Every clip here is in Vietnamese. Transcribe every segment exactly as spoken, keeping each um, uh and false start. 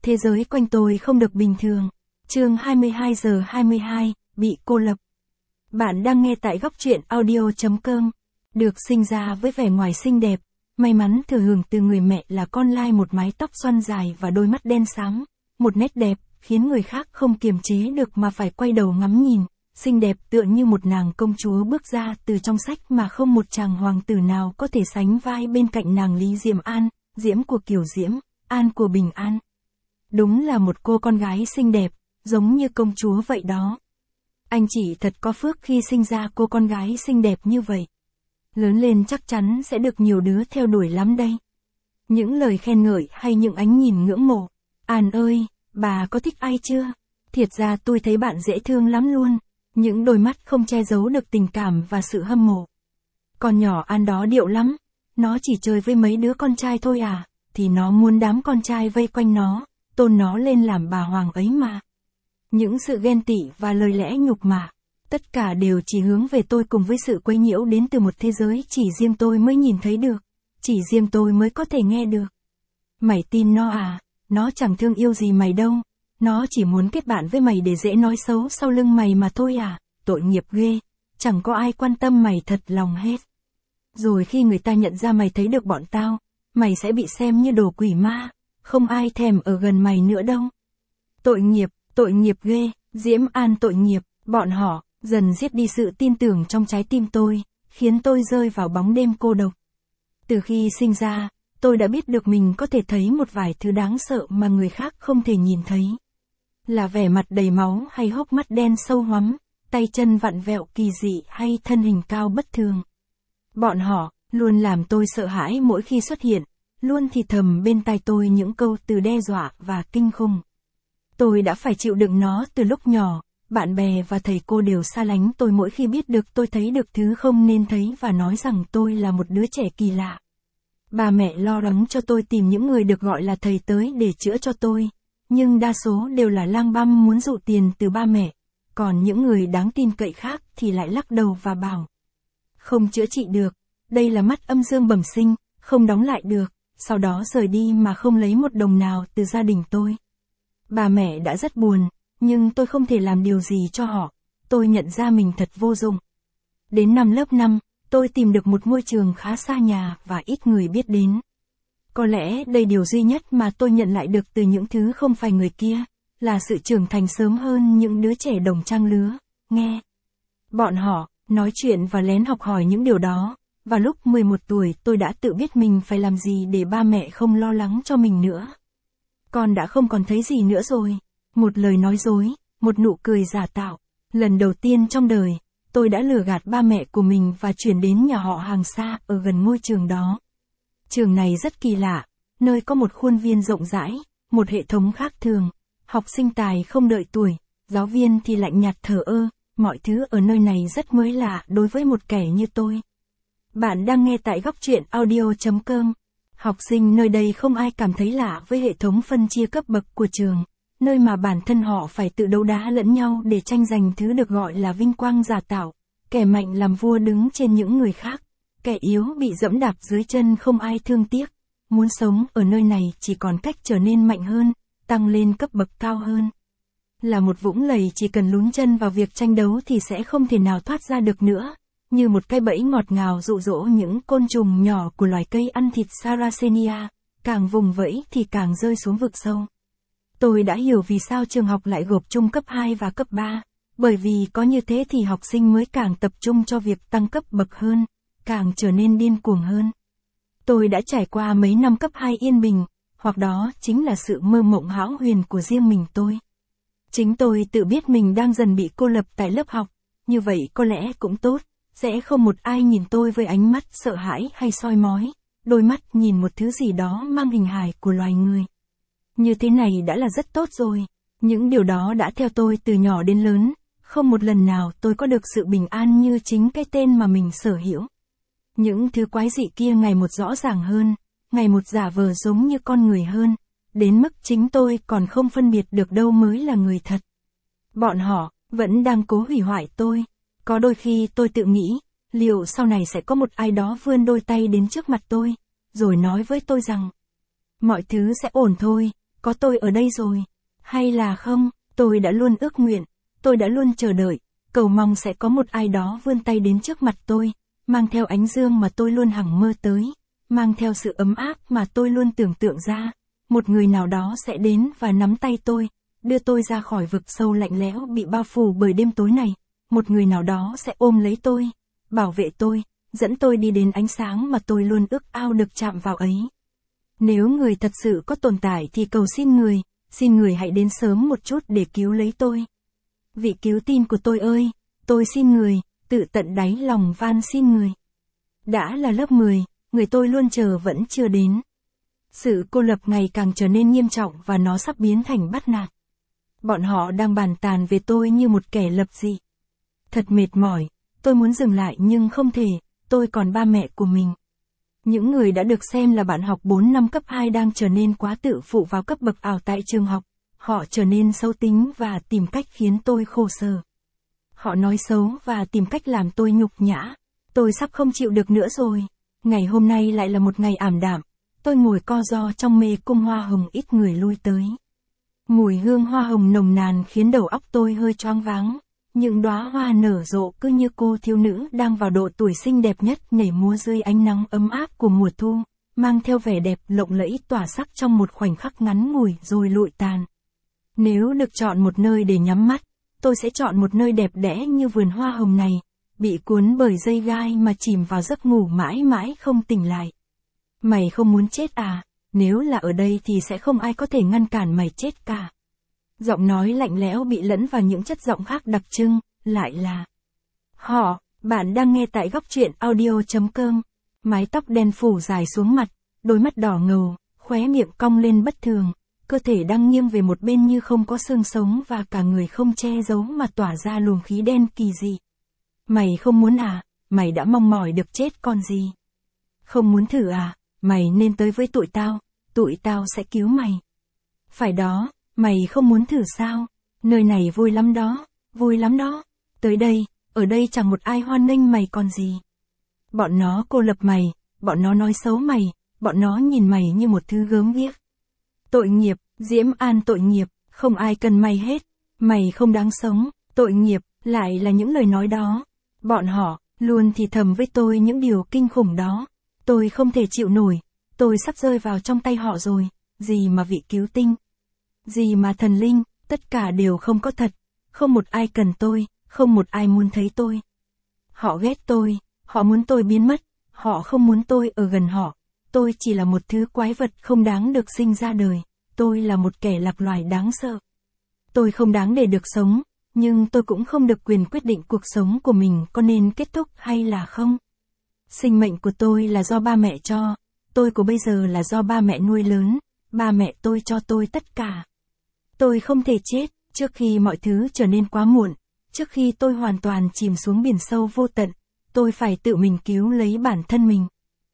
Thế giới quanh tôi không được bình thường. Chương hai mươi hai giờ hai mươi hai, bị cô lập. Bạn đang nghe tại góc truyện audio chấm com. Được sinh ra với vẻ ngoài xinh đẹp, may mắn thừa hưởng từ người mẹ là con lai một mái tóc xoăn dài và đôi mắt đen sáng, một nét đẹp, khiến người khác không kiềm chế được mà phải quay đầu ngắm nhìn, xinh đẹp tựa như một nàng công chúa bước ra từ trong sách mà không một chàng hoàng tử nào có thể sánh vai bên cạnh nàng Lý Diệm An, Diễm của Kiều Diễm, An của Bình An. Đúng là một cô con gái xinh đẹp, giống như công chúa vậy đó. Anh chị thật có phước khi sinh ra cô con gái xinh đẹp như vậy. Lớn lên chắc chắn sẽ được nhiều đứa theo đuổi lắm đây. Những lời khen ngợi hay những ánh nhìn ngưỡng mộ. An ơi, bà có thích ai chưa? Thiệt ra tôi thấy bạn dễ thương lắm luôn. Những đôi mắt không che giấu được tình cảm và sự hâm mộ. Con nhỏ An đó điệu lắm. Nó chỉ chơi với mấy đứa con trai thôi à, thì nó muốn đám con trai vây quanh nó, tôn nó lên làm bà hoàng ấy mà. Những sự ghen tị và lời lẽ nhục mạ, tất cả đều chỉ hướng về tôi cùng với sự quấy nhiễu đến từ một thế giới chỉ riêng tôi mới nhìn thấy được, chỉ riêng tôi mới có thể nghe được. Mày tin nó à, nó chẳng thương yêu gì mày đâu, nó chỉ muốn kết bạn với mày để dễ nói xấu sau lưng mày mà thôi à, tội nghiệp ghê, chẳng có ai quan tâm mày thật lòng hết. Rồi khi người ta nhận ra mày thấy được bọn tao, mày sẽ bị xem như đồ quỷ ma, không ai thèm ở gần mày nữa đâu. Tội nghiệp, tội nghiệp ghê, Diễm An tội nghiệp, bọn họ, dần giết đi sự tin tưởng trong trái tim tôi, khiến tôi rơi vào bóng đêm cô độc. Từ khi sinh ra, tôi đã biết được mình có thể thấy một vài thứ đáng sợ mà người khác không thể nhìn thấy. Là vẻ mặt đầy máu hay hốc mắt đen sâu hoắm, tay chân vặn vẹo kỳ dị hay thân hình cao bất thường. Bọn họ, luôn làm tôi sợ hãi mỗi khi xuất hiện, luôn thì thầm bên tai tôi những câu từ đe dọa và kinh khủng. Tôi đã phải chịu đựng nó từ lúc nhỏ, bạn bè và thầy cô đều xa lánh tôi mỗi khi biết được tôi thấy được thứ không nên thấy và nói rằng tôi là một đứa trẻ kỳ lạ. Bà mẹ lo lắng cho tôi tìm những người được gọi là thầy tới để chữa cho tôi, nhưng đa số đều là lang băm muốn dụ tiền từ ba mẹ, còn những người đáng tin cậy khác thì lại lắc đầu và bảo không chữa trị được, đây là mắt âm dương bẩm sinh, không đóng lại được, sau đó rời đi mà không lấy một đồng nào từ gia đình tôi. Bà mẹ đã rất buồn, nhưng tôi không thể làm điều gì cho họ, tôi nhận ra mình thật vô dụng. Đến năm lớp năm, tôi tìm được một ngôi trường khá xa nhà và ít người biết đến. Có lẽ đây điều duy nhất mà tôi nhận lại được từ những thứ không phải người kia, là sự trưởng thành sớm hơn những đứa trẻ đồng trang lứa, nghe bọn họ nói chuyện và lén học hỏi những điều đó. Vào lúc mười một tuổi tôi đã tự biết mình phải làm gì để ba mẹ không lo lắng cho mình nữa. Con đã không còn thấy gì nữa rồi. Một lời nói dối, một nụ cười giả tạo. Lần đầu tiên trong đời, tôi đã lừa gạt ba mẹ của mình và chuyển đến nhà họ hàng xa ở gần ngôi trường đó. Trường này rất kỳ lạ, nơi có một khuôn viên rộng rãi, một hệ thống khác thường. Học sinh tài không đợi tuổi, giáo viên thì lạnh nhạt thờ ơ, mọi thứ ở nơi này rất mới lạ đối với một kẻ như tôi. Bạn đang nghe tại góc truyện audio chấm com. Học sinh nơi đây không ai cảm thấy lạ với hệ thống phân chia cấp bậc của trường, nơi mà bản thân họ phải tự đấu đá lẫn nhau để tranh giành thứ được gọi là vinh quang giả tạo. Kẻ mạnh làm vua đứng trên những người khác, kẻ yếu bị dẫm đạp dưới chân không ai thương tiếc. Muốn sống ở nơi này chỉ còn cách trở nên mạnh hơn, tăng lên cấp bậc cao hơn. Là một vũng lầy chỉ cần lún chân vào việc tranh đấu thì sẽ không thể nào thoát ra được nữa. Như một cái bẫy ngọt ngào dụ dỗ những côn trùng nhỏ của loài cây ăn thịt Sarracenia, càng vùng vẫy thì càng rơi xuống vực sâu. Tôi đã hiểu vì sao trường học lại gộp chung cấp hai và cấp ba, bởi vì có như thế thì học sinh mới càng tập trung cho việc tăng cấp bậc hơn, càng trở nên điên cuồng hơn. Tôi đã trải qua mấy năm cấp hai yên bình, hoặc đó chính là sự mơ mộng hão huyền của riêng mình tôi. Chính tôi tự biết mình đang dần bị cô lập tại lớp học, như vậy có lẽ cũng tốt. Sẽ không một ai nhìn tôi với ánh mắt sợ hãi hay soi mói, đôi mắt nhìn một thứ gì đó mang hình hài của loài người. Như thế này đã là rất tốt rồi. Những điều đó đã theo tôi từ nhỏ đến lớn, không một lần nào tôi có được sự bình an như chính cái tên mà mình sở hữu. Những thứ quái dị kia ngày một rõ ràng hơn, ngày một giả vờ giống như con người hơn, đến mức chính tôi còn không phân biệt được đâu mới là người thật. Bọn họ vẫn đang cố hủy hoại tôi. Có đôi khi tôi tự nghĩ, liệu sau này sẽ có một ai đó vươn đôi tay đến trước mặt tôi, rồi nói với tôi rằng mọi thứ sẽ ổn thôi, có tôi ở đây rồi. Hay là không, tôi đã luôn ước nguyện, tôi đã luôn chờ đợi, cầu mong sẽ có một ai đó vươn tay đến trước mặt tôi, mang theo ánh dương mà tôi luôn hằng mơ tới, mang theo sự ấm áp mà tôi luôn tưởng tượng ra. Một người nào đó sẽ đến và nắm tay tôi, đưa tôi ra khỏi vực sâu lạnh lẽo bị bao phủ bởi đêm tối này. Một người nào đó sẽ ôm lấy tôi, bảo vệ tôi, dẫn tôi đi đến ánh sáng mà tôi luôn ước ao được chạm vào ấy. Nếu người thật sự có tồn tại thì cầu xin người, xin người hãy đến sớm một chút để cứu lấy tôi. Vị cứu tinh của tôi ơi, tôi xin người, tự tận đáy lòng van xin người. Đã là lớp mười, người tôi luôn chờ vẫn chưa đến. Sự cô lập ngày càng trở nên nghiêm trọng và nó sắp biến thành bắt nạt. Bọn họ đang bàn tàn về tôi như một kẻ lập dị. Thật mệt mỏi, tôi muốn dừng lại nhưng không thể, tôi còn ba mẹ của mình. Những người đã được xem là bạn học bốn năm cấp hai đang trở nên quá tự phụ vào cấp bậc ảo tại trường học. Họ trở nên xấu tính và tìm cách khiến tôi khổ sở. Họ nói xấu và tìm cách làm tôi nhục nhã. Tôi sắp không chịu được nữa rồi. Ngày hôm nay lại là một ngày ảm đạm. Tôi ngồi co ro trong mê cung hoa hồng ít người lui tới. Mùi hương hoa hồng nồng nàn khiến đầu óc tôi hơi choáng váng. Những đóa hoa nở rộ cứ như cô thiếu nữ đang vào độ tuổi xinh đẹp nhất nhảy múa dưới ánh nắng ấm áp của mùa thu, mang theo vẻ đẹp lộng lẫy tỏa sắc trong một khoảnh khắc ngắn ngủi rồi lụi tàn. Nếu được chọn một nơi để nhắm mắt, tôi sẽ chọn một nơi đẹp đẽ như vườn hoa hồng này, bị cuốn bởi dây gai mà chìm vào giấc ngủ mãi mãi không tỉnh lại. Mày không muốn chết à? Nếu là ở đây thì sẽ không ai có thể ngăn cản mày chết cả. Giọng nói lạnh lẽo bị lẫn vào những chất giọng khác đặc trưng, lại là họ. Bạn đang nghe tại góc truyện audio chấm com. Mái tóc đen phủ dài xuống mặt, đôi mắt đỏ ngầu, khóe miệng cong lên bất thường, cơ thể đang nghiêng về một bên như không có xương sống và cả người không che giấu mà tỏa ra luồng khí đen kỳ dị. Mày không muốn à? Mày đã mong mỏi được chết còn gì? Không muốn thử à? Mày nên tới với tụi tao, tụi tao sẽ cứu mày. Phải đó, mày không muốn thử sao? Nơi này vui lắm đó, vui lắm đó. Tới đây, ở đây chẳng một ai hoan nghênh mày còn gì. Bọn nó cô lập mày, bọn nó nói xấu mày, bọn nó nhìn mày như một thứ gớm ghiếc. Tội nghiệp, Diễm An tội nghiệp, không ai cần mày hết. Mày không đáng sống, tội nghiệp, lại là những lời nói đó. Bọn họ, luôn thì thầm với tôi những điều kinh khủng đó. Tôi không thể chịu nổi, tôi sắp rơi vào trong tay họ rồi. Gì mà vị cứu tinh, gì mà thần linh, tất cả đều không có thật. Không một ai cần tôi, không một ai muốn thấy tôi. Họ ghét tôi, họ muốn tôi biến mất, họ không muốn tôi ở gần họ. Tôi chỉ là một thứ quái vật không đáng được sinh ra đời. Tôi là một kẻ lạc loài đáng sợ. Tôi không đáng để được sống, nhưng tôi cũng không được quyền quyết định cuộc sống của mình có nên kết thúc hay là không. Sinh mệnh của tôi là do ba mẹ cho, tôi của bây giờ là do ba mẹ nuôi lớn, ba mẹ tôi cho tôi tất cả. Tôi không thể chết, trước khi mọi thứ trở nên quá muộn, trước khi tôi hoàn toàn chìm xuống biển sâu vô tận, tôi phải tự mình cứu lấy bản thân mình.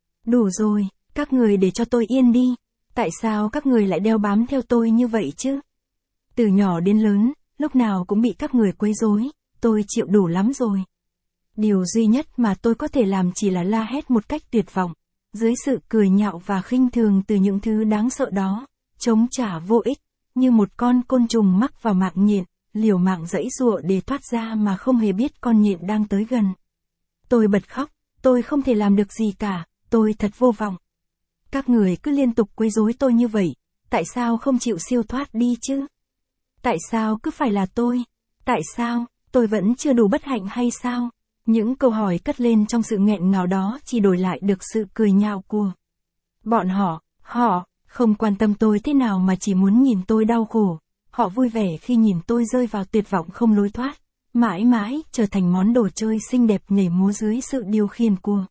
Đủ rồi, các người để cho tôi yên đi, tại sao các người lại đeo bám theo tôi như vậy chứ? Từ nhỏ đến lớn, lúc nào cũng bị các người quấy rối, tôi chịu đủ lắm rồi. Điều duy nhất mà tôi có thể làm chỉ là la hét một cách tuyệt vọng, dưới sự cười nhạo và khinh thường từ những thứ đáng sợ đó, chống trả vô ích, như một con côn trùng mắc vào mạng nhện, liều mạng giãy giụa để thoát ra mà không hề biết con nhện đang tới gần. Tôi bật khóc, tôi không thể làm được gì cả, tôi thật vô vọng. Các người cứ liên tục quấy rối tôi như vậy, tại sao không chịu siêu thoát đi chứ? Tại sao cứ phải là tôi? Tại sao, tôi vẫn chưa đủ bất hạnh hay sao? Những câu hỏi cất lên trong sự nghẹn ngào đó chỉ đổi lại được sự cười nhạo của bọn họ. Họ không quan tâm tôi thế nào mà chỉ muốn nhìn tôi đau khổ. Họ vui vẻ khi nhìn tôi rơi vào tuyệt vọng không lối thoát, mãi mãi trở thành món đồ chơi xinh đẹp nhảy múa dưới sự điều khiển của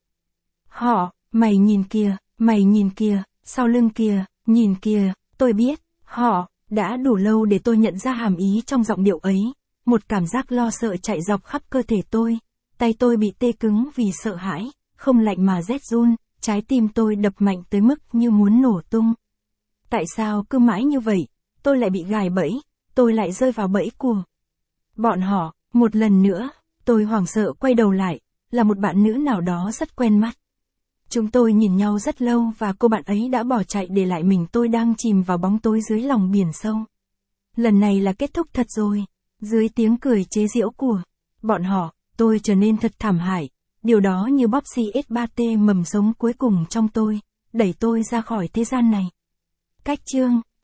họ. Mày nhìn kìa, mày nhìn kìa, sau lưng kìa, nhìn kìa. Tôi biết, họ đã đủ lâu để tôi nhận ra hàm ý trong giọng điệu ấy. Một cảm giác lo sợ chạy dọc khắp cơ thể tôi. Tay tôi bị tê cứng vì sợ hãi, không lạnh mà rét run, trái tim tôi đập mạnh tới mức như muốn nổ tung. Tại sao cứ mãi như vậy, tôi lại bị gài bẫy, tôi lại rơi vào bẫy của bọn họ. Một lần nữa, tôi hoảng sợ quay đầu lại, là một bạn nữ nào đó rất quen mắt. Chúng tôi nhìn nhau rất lâu và cô bạn ấy đã bỏ chạy để lại mình tôi đang chìm vào bóng tối dưới lòng biển sâu. Lần này là kết thúc thật rồi. Dưới tiếng cười chế giễu của bọn họ, tôi trở nên thật thảm hại. Điều đó như bóp xì ét ba tê mầm sống cuối cùng trong tôi, đẩy tôi ra khỏi thế gian này. Cách chương